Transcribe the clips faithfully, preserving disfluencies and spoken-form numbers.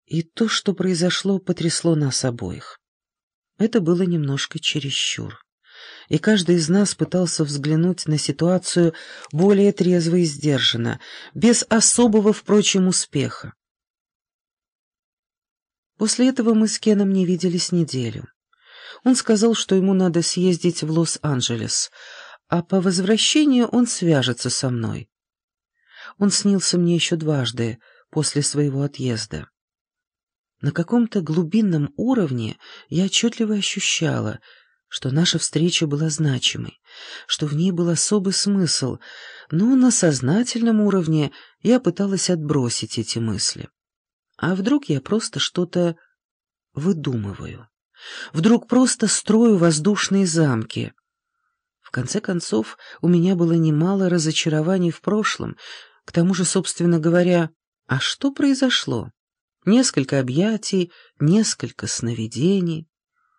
И то, что произошло, потрясло нас обоих. Это было немножко чересчур. И каждый из нас пытался взглянуть на ситуацию более трезво и сдержанно, без особого, впрочем, успеха. После этого мы с Кеном не виделись неделю. Он сказал, что ему надо съездить в Лос-Анджелес, а по возвращении он свяжется со мной. Он снился мне еще дважды после своего отъезда. На каком-то глубинном уровне я отчетливо ощущала, что наша встреча была значимой, что в ней был особый смысл, но на сознательном уровне я пыталась отбросить эти мысли. А вдруг я просто что-то выдумываю? Вдруг просто строю воздушные замки? В конце концов, у меня было немало разочарований в прошлом. К тому же, собственно говоря, а что произошло? Несколько объятий, несколько сновидений.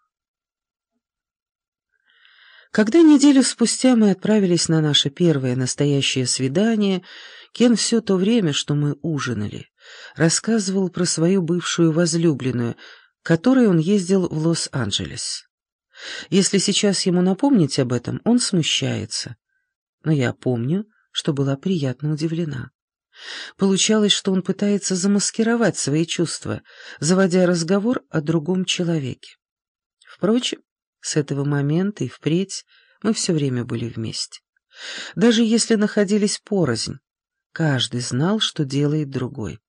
Когда неделю спустя мы отправились на наше первое настоящее свидание, Кен все то время, что мы ужинали, рассказывал про свою бывшую возлюбленную, которой он ездил в Лос-Анджелес. Если сейчас ему напомнить об этом, он смущается. Но я помню, что была приятно удивлена. Получалось, что он пытается замаскировать свои чувства, заводя разговор о другом человеке. Впрочем, с этого момента и впредь мы все время были вместе. Даже если находились порознь, каждый знал, что делает другой.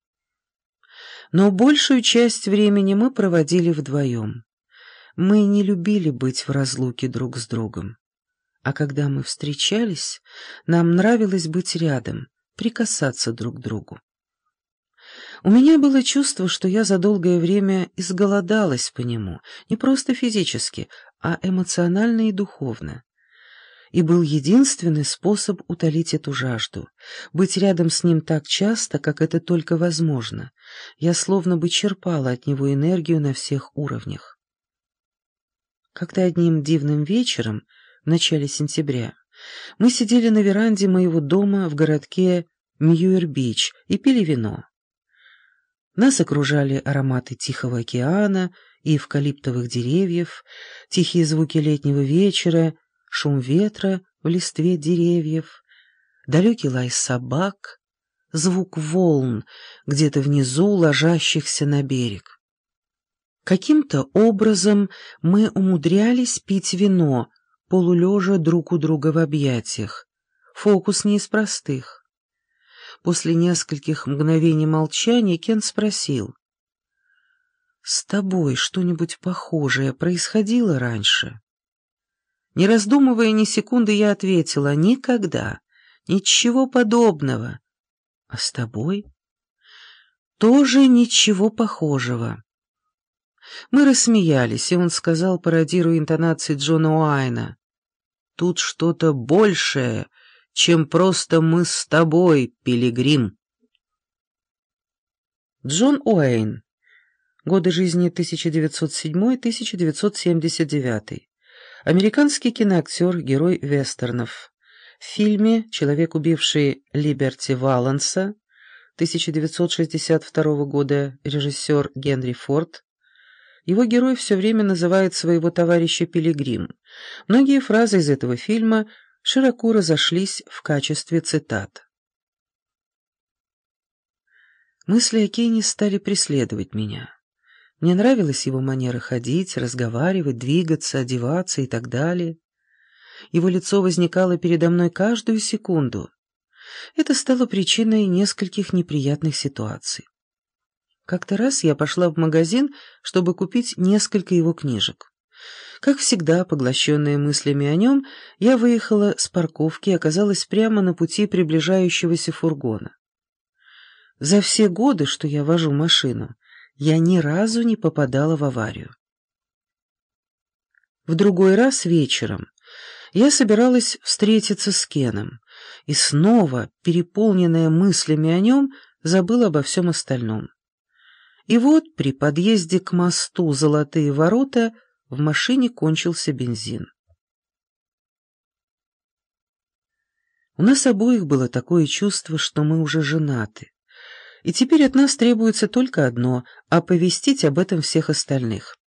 Но большую часть времени мы проводили вдвоем. Мы не любили быть в разлуке друг с другом. А когда мы встречались, нам нравилось быть рядом, прикасаться друг к другу. У меня было чувство, что я за долгое время изголодалась по нему, не просто физически, а эмоционально и духовно. И был единственный способ утолить эту жажду — быть рядом с ним так часто, как это только возможно. Я словно бы черпала от него энергию на всех уровнях. Как-то одним дивным вечером, в начале сентября, мы сидели на веранде моего дома в городке Мьюэр-Бич и пили вино. Нас окружали ароматы Тихого океана и эвкалиптовых деревьев, тихие звуки летнего вечера, шум ветра в листве деревьев, далекий лай собак, звук волн где-то внизу, ложащихся на берег. Каким-то образом мы умудрялись пить вино, полулежа друг у друга в объятиях. Фокус не из простых. После нескольких мгновений молчания Кен спросил: «С тобой что-нибудь похожее происходило раньше?» Не раздумывая ни секунды, я ответила: «Никогда, ничего подобного». «А с тобой?» «Тоже ничего похожего». Мы рассмеялись, и он сказал, пародируя интонации Джона Уайна: «Тут что-то большее, чем просто мы с тобой, пилигрим». Джон Уэйн. Годы жизни тысяча девятьсот седьмой — тысяча девятьсот семьдесят девятый. Американский киноактер, герой вестернов. В фильме «Человек, убивший Либерти Валанса» тысяча девятьсот шестьдесят второго года, режиссер Генри Форд, его герой все время называет своего товарища Пилигрим. Многие фразы из этого фильма широко разошлись в качестве цитат. Мысли о Кене стали преследовать меня. Мне нравилась его манера ходить, разговаривать, двигаться, одеваться и так далее. Его лицо возникало передо мной каждую секунду. Это стало причиной нескольких неприятных ситуаций. Как-то раз я пошла в магазин, чтобы купить несколько его книжек. Как всегда, поглощенная мыслями о нем, я выехала с парковки и оказалась прямо на пути приближающегося фургона. За все годы, что я вожу машину, я ни разу не попадала в аварию. В другой раз вечером я собиралась встретиться с Кеном, и снова, переполненная мыслями о нем, забыла обо всем остальном. И вот при подъезде к мосту «Золотые ворота» в машине кончился бензин. У нас обоих было такое чувство, что мы уже женаты, И теперь от нас требуется только одно — оповестить об этом всех остальных.